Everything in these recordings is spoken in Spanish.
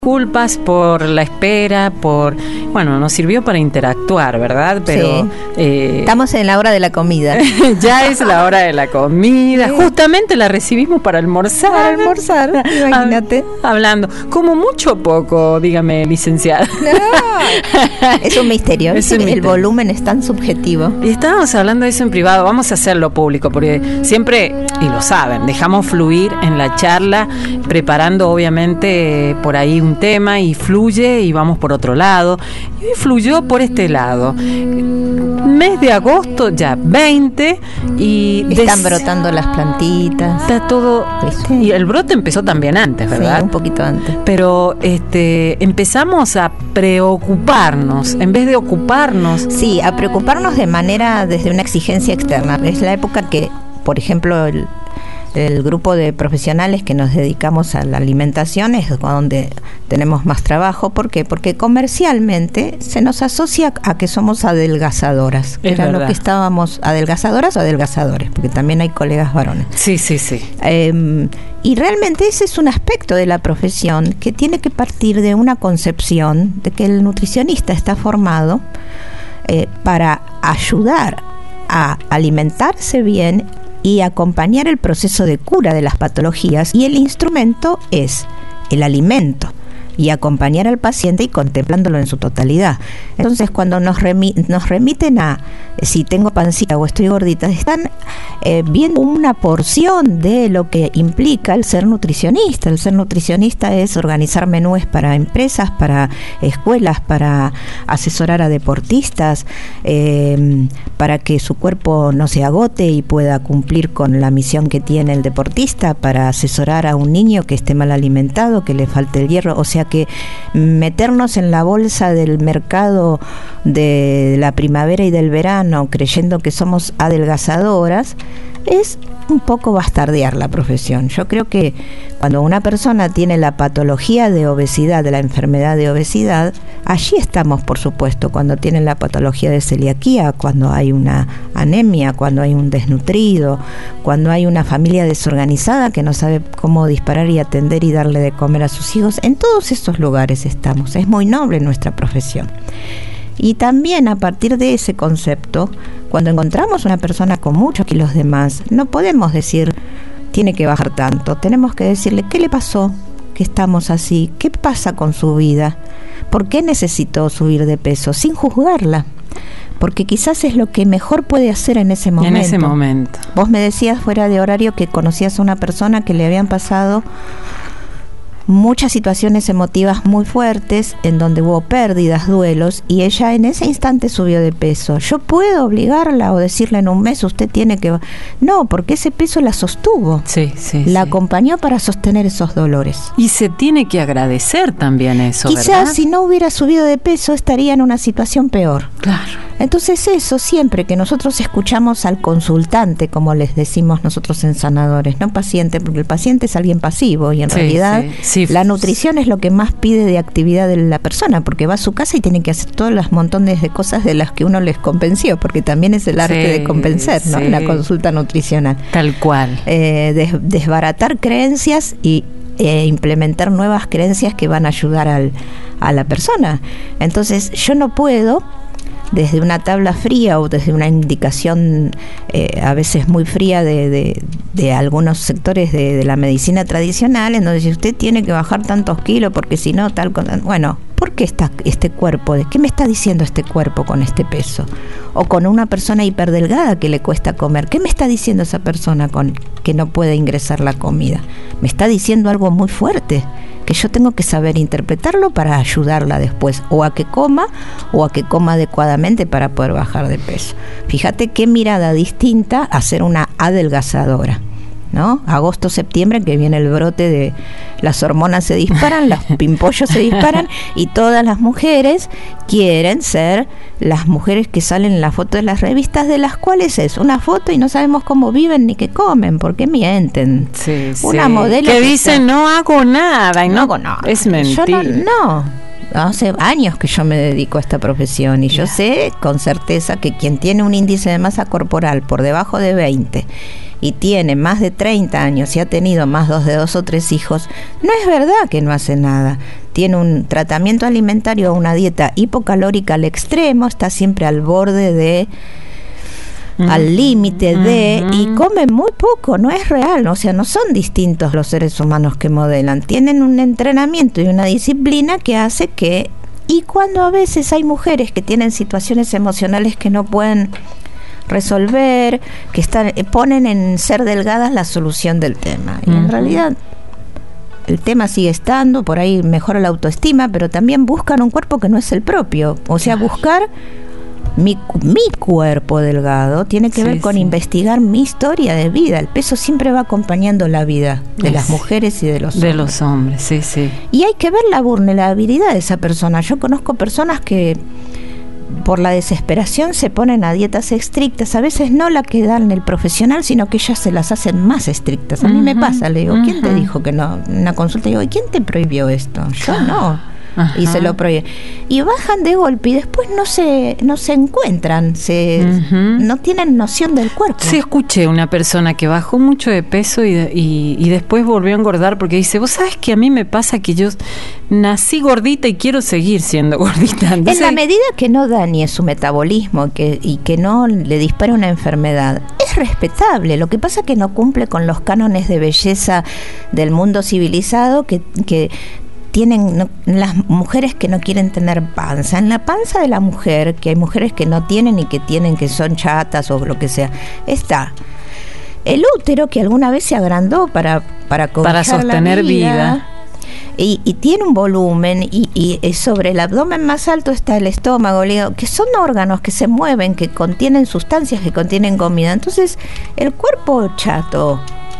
Disculpas por la espera, nos sirvió para interactuar, ¿verdad? Pero sí. Estamos en la hora de la comida. Ya es la hora de la comida. Sí. Justamente la recibimos para almorzar. Para almorzar, imagínate. Hablando, como mucho o poco, dígame, licenciada. No, es un misterio. El volumen es tan subjetivo. Y estábamos hablando de eso en privado. Vamos a hacerlo público, porque siempre, y lo saben, dejamos fluir en la charla, preparando obviamente por ahí un tema y fluye y vamos por otro lado. Y hoy fluyó por este lado. Mes de agosto, ya 20, y están brotando las plantitas. Está todo. ¿Viste? Y el brote empezó también antes, ¿verdad? Sí, un poquito antes. Pero empezamos a preocuparnos en vez de ocuparnos. Sí, a preocuparnos desde una exigencia externa. Es la época que, por ejemplo, el grupo de profesionales que nos dedicamos a la alimentación es donde tenemos más trabajo. ¿Por qué? Porque comercialmente se nos asocia a que somos adelgazadoras. Era lo que estábamos, adelgazadoras o adelgazadores, porque también hay colegas varones. Sí. Y realmente ese es un aspecto de la profesión que tiene que partir de una concepción de que el nutricionista está formado para ayudar a alimentarse bien y acompañar el proceso de cura de las patologías, y el instrumento es el alimento y acompañar al paciente y contemplándolo en su totalidad. Entonces, cuando nos remiten a si tengo pancita o estoy gordita, están viendo una porción de lo que implica el ser nutricionista. El ser nutricionista es organizar menús para empresas, para escuelas, para asesorar a deportistas, para que su cuerpo no se agote y pueda cumplir con la misión que tiene el deportista, para asesorar a un niño que esté mal alimentado, que le falte el hierro. O sea que meternos en la bolsa del mercado de la primavera y del verano creyendo que somos adelgazadoras es un poco bastardear la profesión. Yo creo que cuando una persona tiene la patología de obesidad, de la enfermedad de obesidad, allí estamos, por supuesto, cuando tienen la patología de celiaquía, cuando hay una anemia, cuando hay un desnutrido, cuando hay una familia desorganizada que no sabe cómo disparar y atender y darle de comer a sus hijos. En todos estos lugares estamos. Es muy noble nuestra profesión. Y también a partir de ese concepto, cuando encontramos una persona con muchos kilos de más, no podemos decir tiene que bajar tanto. Tenemos que decirle qué le pasó, que estamos así, qué pasa con su vida, por qué necesitó subir de peso, sin juzgarla, porque quizás es lo que mejor puede hacer en ese momento. En ese momento. Vos me decías fuera de horario que conocías a una persona que le habían pasado muchas situaciones emotivas muy fuertes, en donde hubo pérdidas, duelos, y ella en ese instante subió de peso. ¿Yo puedo obligarla o decirle en un mes usted tiene que...? No, porque ese peso la sostuvo. Sí. La acompañó para sostener esos dolores. Y se tiene que agradecer también eso, quizás, ¿verdad? Si no hubiera subido de peso estaría en una situación peor. Claro. Entonces eso, siempre que nosotros escuchamos al consultante, como les decimos nosotros en sanadores, no paciente, porque el paciente es alguien pasivo y en realidad la nutrición es lo que más pide de actividad de la persona, porque va a su casa y tiene que hacer todos los montones de cosas de las que uno les convenció, porque también es el arte de convencer, ¿no? La consulta nutricional. Tal cual. Desbaratar creencias y implementar nuevas creencias que van a ayudar a la persona. Entonces yo no puedo, desde una tabla fría o desde una indicación a veces muy fría de algunos sectores de la medicina tradicional, en donde si usted tiene que bajar tantos kilos porque si no tal... Bueno, ¿por qué está este cuerpo? ¿Qué me está diciendo este cuerpo con este peso? O con una persona hiperdelgada que le cuesta comer. ¿Qué me está diciendo esa persona con que no puede ingresar la comida? Me está diciendo algo muy fuerte, que yo tengo que saber interpretarlo para ayudarla después, o a que coma adecuadamente para poder bajar de peso. Fíjate qué mirada distinta a ser una adelgazadora, ¿no? Agosto, septiembre, que viene el brote de las hormonas se disparan, los pimpollos se disparan, y todas las mujeres quieren ser las mujeres que salen en la foto de las revistas, de las cuales es una foto y no sabemos cómo viven ni qué comen, porque mienten. Una modelo que dice no hago nada y no hago nada. Es mentira. Yo no. Hace años que yo me dedico a esta profesión y yo sé con certeza que quien tiene un índice de masa corporal por debajo de 20 y tiene más de 30 años y ha tenido más de 2 o 3 hijos, no es verdad que no hace nada. Tiene un tratamiento alimentario, una dieta hipocalórica al extremo, está siempre al borde de, al límite de, y come muy poco, no es real, o sea, no son distintos los seres humanos que modelan, tienen un entrenamiento y una disciplina que hace que, y cuando a veces hay mujeres que tienen situaciones emocionales que no pueden resolver, que ponen en ser delgadas la solución del tema, y en realidad el tema sigue estando, por ahí mejora la autoestima, pero también buscan un cuerpo que no es el propio, o sea, buscar mi cuerpo delgado tiene que ver con investigar mi historia de vida. El peso siempre va acompañando la vida de las mujeres y de los hombres. De los hombres, sí, sí. Y hay que ver la vulnerabilidad de esa persona. Yo conozco personas que por la desesperación se ponen a dietas estrictas, a veces no la que dan el profesional, sino que ellas se las hacen más estrictas. A mí me pasa, le digo, ¿quién te dijo que no? En una consulta digo, ¿y quién te prohibió esto? Yo no. Y se lo prohíbe. Y bajan de golpe y después no se encuentran, no tienen noción del cuerpo. Sí, escuché una persona que bajó mucho de peso y después volvió a engordar porque dice, vos sabés que a mí me pasa que yo nací gordita y quiero seguir siendo gordita. Entonces, en la medida que no dañe su metabolismo y que no le dispare una enfermedad, es respetable. Lo que pasa es que no cumple con los cánones de belleza del mundo civilizado que tienen las mujeres que no quieren tener panza. En la panza de la mujer, que hay mujeres que no tienen y que tienen, que son chatas o lo que sea, está el útero, que alguna vez se agrandó para sostener la vida. Y tiene un volumen y sobre el abdomen más alto está el estómago, el hígado, que son órganos que se mueven, que contienen sustancias, que contienen comida. Entonces el cuerpo chato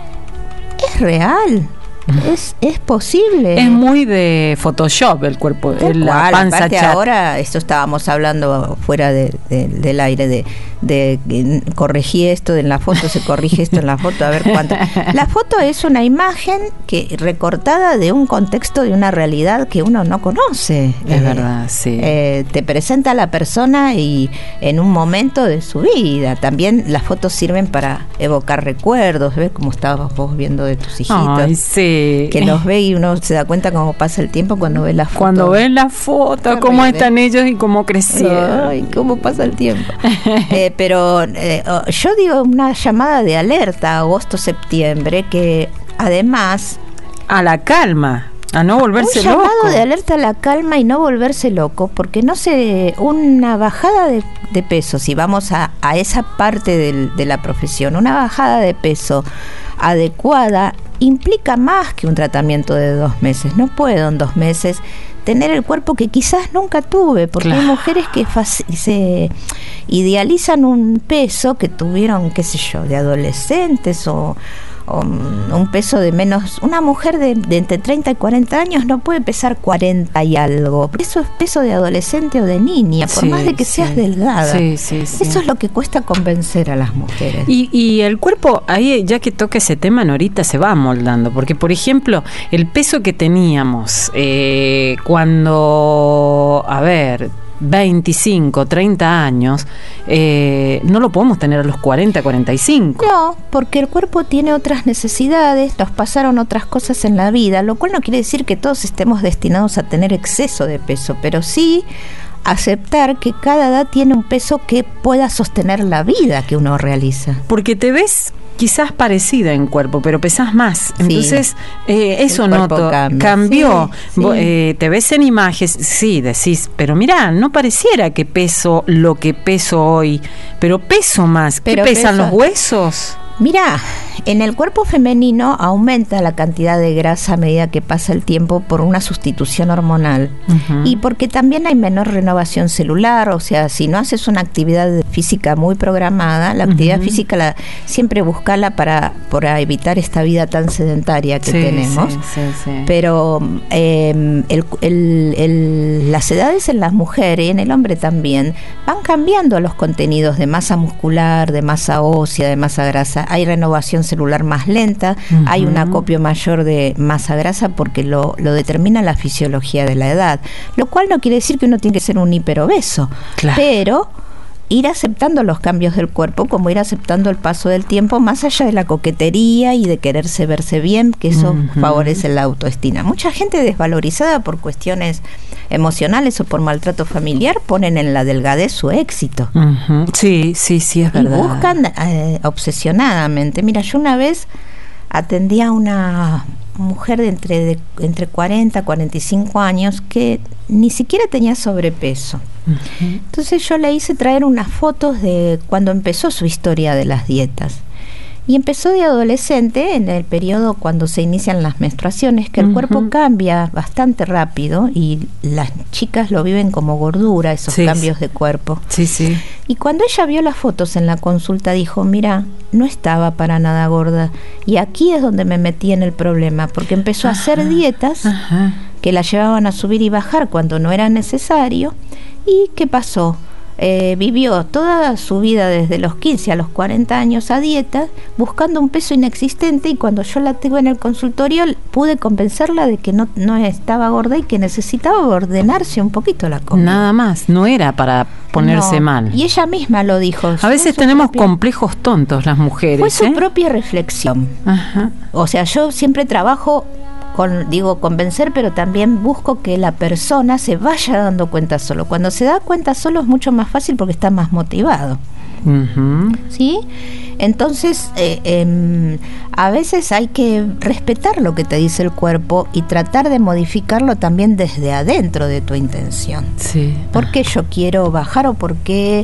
es real. Es posible. Es muy de Photoshop el cuerpo, la panza chata. Ahora, esto estábamos hablando fuera del aire, de corregí esto en la foto, se corrige esto en la foto, a ver cuánto. La foto es una imagen recortada de un contexto, de una realidad que uno no conoce. Es verdad, sí. Te presenta a la persona y en un momento de su vida. También las fotos sirven para evocar recuerdos. ¿Ves cómo estabas vos viendo de tus hijitos? Ay, sí. Que los ve y uno se da cuenta cómo pasa el tiempo cuando ve las fotos. Cuando ves la foto, cómo están ellos y cómo crecieron. Ay, cómo pasa el tiempo. Pero yo digo una llamada de alerta agosto-septiembre, que además a la calma, a no volverse loco. Un llamado de alerta a la calma y no volverse loco, porque una bajada de peso, si vamos a esa parte de la profesión, una bajada de peso adecuada implica más que un tratamiento de 2 meses. No puedo en 2 meses tener el cuerpo que quizás nunca tuve, porque hay mujeres que se idealizan un peso que tuvieron, qué sé yo, de adolescentes o un peso de menos. Una mujer de entre 30 y 40 años no puede pesar 40 y algo. Eso es peso de adolescente o de niña, por más de que seas delgada. Eso es lo que cuesta convencer a las mujeres. Y el cuerpo, ahí ya que toca ese tema, Norita, se va moldando, porque por ejemplo, el peso que teníamos cuando, 25, 30 años, no lo podemos tener a los 40, 45. No, porque el cuerpo tiene otras necesidades, nos pasaron otras cosas en la vida, lo cual no quiere decir que todos estemos destinados a tener exceso de peso, pero sí aceptar que cada edad tiene un peso que pueda sostener la vida que uno realiza. Porque te ves quizás parecida en cuerpo, pero pesás más. Entonces, eso noto. Cambió. Sí. Te ves en imágenes, sí, decís, pero mirá, no pareciera que peso lo que peso hoy, pero peso más. ¿Qué pesan los huesos? Mirá, en el cuerpo femenino aumenta la cantidad de grasa a medida que pasa el tiempo por una sustitución hormonal y porque también hay menor renovación celular, o sea, si no haces una actividad física muy programada, la actividad física siempre buscala para evitar esta vida tan sedentaria que tenemos. Pero las edades en las mujeres y en el hombre también van cambiando los contenidos de masa muscular, de masa ósea, de masa grasa. Hay renovación celular más lenta, hay un acopio mayor de masa grasa porque lo determina la fisiología de la edad, lo cual no quiere decir que uno tiene que ser un hiperobeso, pero ir aceptando los cambios del cuerpo, como ir aceptando el paso del tiempo, más allá de la coquetería y de quererse verse bien, que eso favorece la autoestima. Mucha gente desvalorizada por cuestiones emocionales o por maltrato familiar ponen en la delgadez su éxito. Sí, es verdad. Y buscan obsesionadamente. Mira, yo una vez atendía a una mujer de entre 40 y 45 años que ni siquiera tenía sobrepeso. Entonces yo le hice traer unas fotos de cuando empezó su historia de las dietas. Y empezó de adolescente, en el periodo cuando se inician las menstruaciones, que el cuerpo cambia bastante rápido y las chicas lo viven como gordura, esos cambios de cuerpo. Sí. Y cuando ella vio las fotos en la consulta, dijo, mira, no estaba para nada gorda. Y aquí es donde me metí en el problema, porque empezó a hacer dietas que la llevaban a subir y bajar cuando no era necesario. ¿Y qué pasó? Vivió toda su vida desde los 15 a los 40 años a dieta, buscando un peso inexistente, y cuando yo la tuve en el consultorio pude convencerla de que no estaba gorda y que necesitaba ordenarse un poquito la comida. Nada más, no era para ponerse mal. Y ella misma lo dijo. A veces tenemos complejos tontos las mujeres. Fue su propia reflexión. O sea, yo siempre trabajo convencer, pero también busco que la persona se vaya dando cuenta solo. Cuando se da cuenta solo es mucho más fácil porque está más motivado. ¿Sí? Entonces, a veces hay que respetar lo que te dice el cuerpo y tratar de modificarlo también desde adentro de tu intención. Sí. ¿Por qué yo quiero bajar o por qué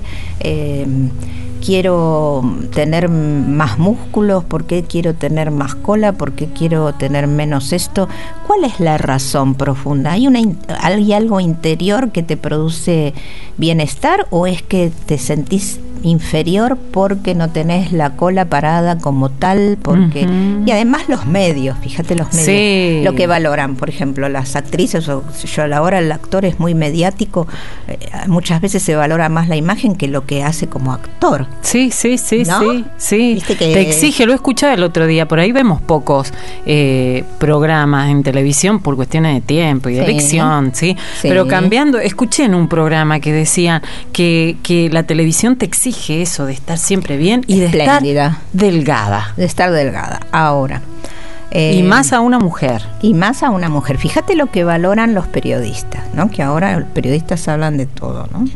quiero tener más músculos? ¿Por qué quiero tener más cola? ¿Por qué quiero tener menos esto? ¿Cuál es la razón profunda? ¿Hay algo interior que te produce bienestar o es que te sentís inferior porque no tenés la cola parada como tal? Porque y además los medios, fíjate los medios, lo que valoran, por ejemplo, las actrices, o ahora el actor es muy mediático, muchas veces se valora más la imagen que lo que hace como actor. Sí. ¿No? ¿Viste que te exige? Lo he escuchado el otro día, por ahí vemos pocos programas en televisión por cuestiones de tiempo y de elección, ¿sí? Pero cambiando, escuché en un programa que decían que la televisión te exige eso de estar siempre bien y de estar delgada. De estar delgada. Ahora. Y más a una mujer. Fíjate lo que valoran los periodistas, ¿no? Que ahora los periodistas hablan de todo, ¿no?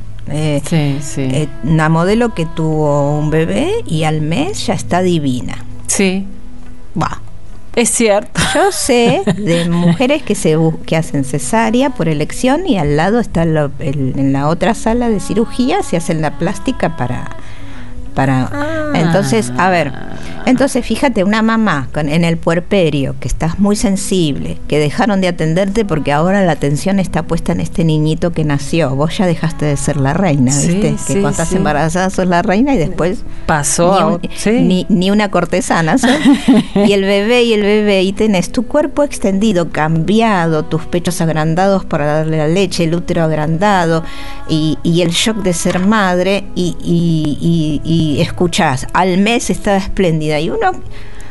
Una modelo que tuvo un bebé y al mes ya está divina. Sí. Es cierto. Yo sé de mujeres que hacen cesárea por elección y al lado está en la otra sala de cirugía se hacen la plástica para entonces, fíjate, una mamá en el puerperio, que estás muy sensible, que dejaron de atenderte porque ahora la atención está puesta en este niñito que nació. Vos ya dejaste de ser la reina, ¿viste? Que cuando estás embarazada sos la reina y después pasó ni una cortesana sos. y el bebé, y tenés tu cuerpo extendido, cambiado, tus pechos agrandados para darle la leche, el útero agrandado, y el shock de ser madre, y escuchás, al mes estaba espléndida, y uno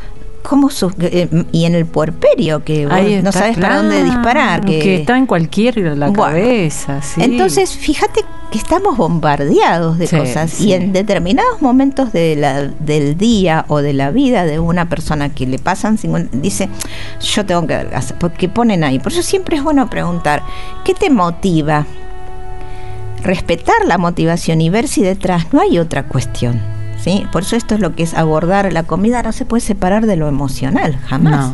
y en el puerperio que vos no sabes para dónde disparar, que está en cualquier cabeza, sí. Entonces fíjate que estamos bombardeados de cosas, y en determinados momentos del día o de la vida de una persona que le pasan 50, dice, yo tengo que adelgazar, porque ponen ahí. Por eso siempre es bueno preguntar, ¿qué te motiva? Respetar la motivación y ver si detrás no hay otra cuestión, ¿sí? Por eso esto es lo que es abordar la comida, no se puede separar de lo emocional, jamás.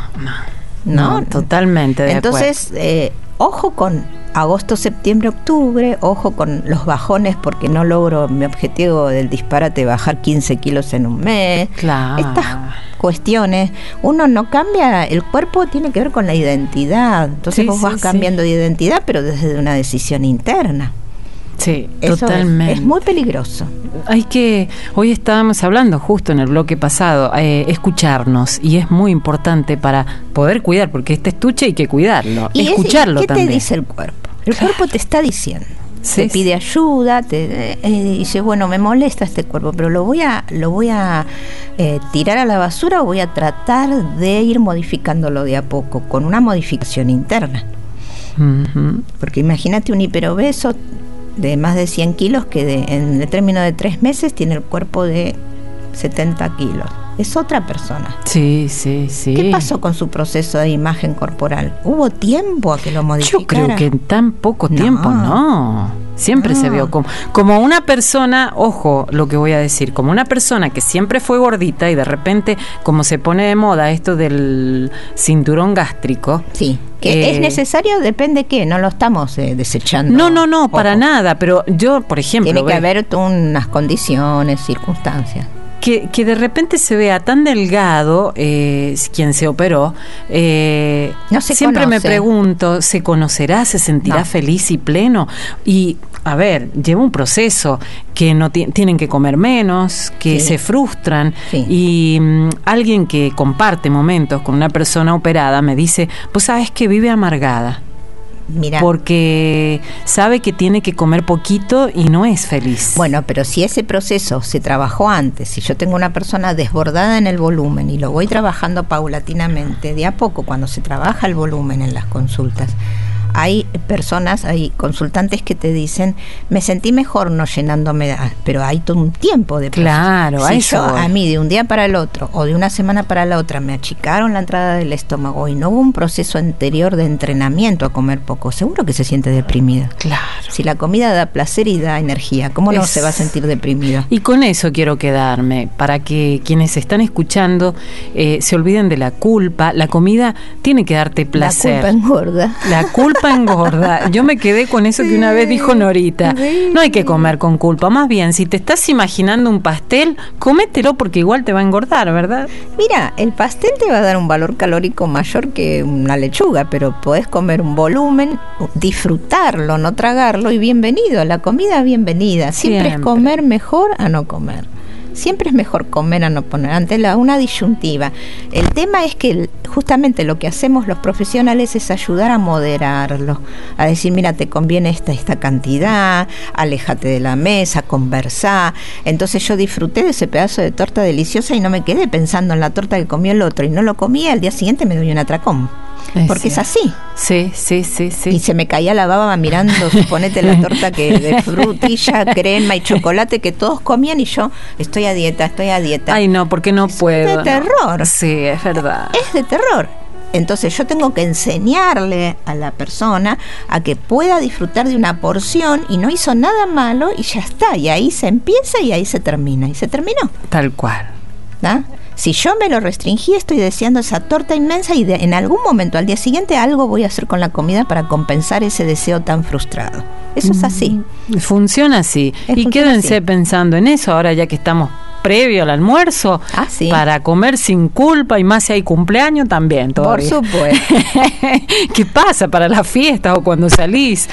No, totalmente de Entonces, ojo con agosto, septiembre, octubre, ojo con los bajones porque no logro mi objetivo del disparate, bajar 15 kilos en un mes. Claro. Estas cuestiones, uno no cambia, el cuerpo tiene que ver con la identidad, entonces vos vas cambiando de identidad, pero desde una decisión interna. Sí, eso totalmente. Es muy peligroso. Hoy estábamos hablando justo en el bloque pasado, escucharnos, y es muy importante para poder cuidar, porque este estuche hay que cuidarlo, y escucharlo ¿qué también. ¿Qué te dice el cuerpo? El cuerpo te está diciendo, te pide ayuda, dice, bueno, me molesta este cuerpo, pero lo voy a tirar a la basura o voy a tratar de ir modificándolo de a poco, con una modificación interna. Porque imagínate un hiperobeso, de más de 100 kilos que en el término de 3 meses tiene el cuerpo de 70 kilos. Es otra persona. Sí, sí, sí. ¿Qué pasó con su proceso de imagen corporal? ¿Hubo tiempo a que lo modificara? Yo creo que en tan poco tiempo, no. Siempre se vio como una persona, ojo lo que voy a decir, como una persona que siempre fue gordita y de repente, como se pone de moda esto del cinturón gástrico. Sí, que es necesario, depende qué, no lo estamos desechando. No, para nada, pero yo, por ejemplo... Tiene que haber unas condiciones, circunstancias. Que de repente se vea tan delgado, quien se operó, no se siempre conoce. Me pregunto, ¿se conocerá, se sentirá feliz y pleno? Y, a ver, lleva un proceso, que no tienen que comer menos, que se frustran, y alguien que comparte momentos con una persona operada me dice, pues sabes que vive amargada. Mirá. Porque sabe que tiene que comer poquito y no es feliz. Bueno, pero si ese proceso se trabajó antes, si yo tengo una persona desbordada en el volumen y lo voy trabajando paulatinamente, de a poco, cuando se trabaja el volumen en las consultas, hay personas, hay consultantes que te dicen, me sentí mejor no llenándome, pero hay todo un tiempo de proceso. Claro, si a mí de un día para el otro o de una semana para la otra me achicaron la entrada del estómago y no hubo un proceso anterior de entrenamiento a comer poco, seguro que se siente deprimida. Claro. Si la comida da placer y da energía, ¿cómo no se va a sentir deprimida? Y con eso quiero quedarme, para que quienes están escuchando se olviden de la culpa. La comida tiene que darte placer. La culpa engorda. La culpa engorda. Yo me quedé con eso que una vez dijo Norita. No hay que comer con culpa. Más bien, si te estás imaginando un pastel, cómetelo porque igual te va a engordar, ¿verdad? Mira, el pastel te va a dar un valor calórico mayor que una lechuga, pero podés comer un volumen, disfrutarlo, no tragarlo, y bienvenido. La comida bienvenida. Siempre es comer mejor a no comer. Siempre es mejor comer a no poner, ante una disyuntiva. El tema es que justamente lo que hacemos los profesionales es ayudar a moderarlo, a decir, mira, te conviene esta cantidad, aléjate de la mesa, conversá. Entonces yo disfruté de ese pedazo de torta deliciosa y no me quedé pensando en la torta que comió el otro, y no lo comía, al día siguiente me doy un atracón. Porque es así. Sí. Y se me caía la baba mirando, suponete, la torta que de frutilla, crema y chocolate que todos comían, y yo estoy a dieta. Ay, no, porque no puedo. Es de terror. No. Sí, es verdad. Es de terror. Entonces yo tengo que enseñarle a la persona a que pueda disfrutar de una porción y no hizo nada malo y ya está. Y ahí se empieza y ahí se termina. Y se terminó. Tal cual. ¿Ah? Si yo me lo restringí, estoy deseando esa torta inmensa y en algún momento al día siguiente algo voy a hacer con la comida para compensar ese deseo tan frustrado. Eso es así. Funciona así. Y quédense pensando en eso ahora, ya que estamos previo al almuerzo, para comer sin culpa, y más si hay cumpleaños también todavía. Por supuesto. ¿Qué pasa para las fiestas o cuando salís?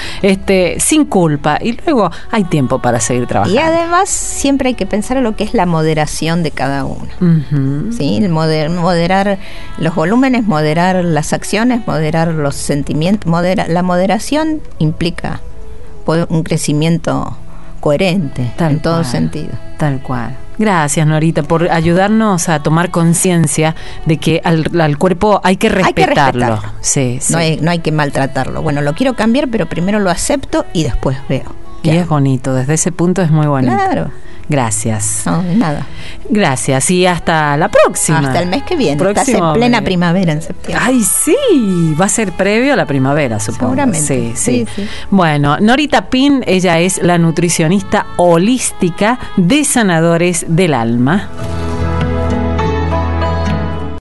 Sin culpa, y luego hay tiempo para seguir trabajando. Y además siempre hay que pensar en lo que es la moderación de cada uno. Uh-huh. ¿Sí? Moderar los volúmenes, moderar las acciones, moderar los sentimientos. La moderación implica un crecimiento coherente en todo sentido. Tal cual. Gracias, Norita, por ayudarnos a tomar conciencia de que al cuerpo hay que respetarlo. Sí. No hay que maltratarlo. Bueno, lo quiero cambiar, pero primero lo acepto y después veo. Y es bonito, desde ese punto es muy bonito. Claro. Gracias. No, de nada. Gracias, y hasta la próxima. Hasta el mes que viene. Estás en plena primavera en septiembre. Ay, sí, va a ser previo a la primavera, supongo. Seguramente. Sí. Bueno, Norita Pin, ella es la nutricionista holística de Sanadores del Alma.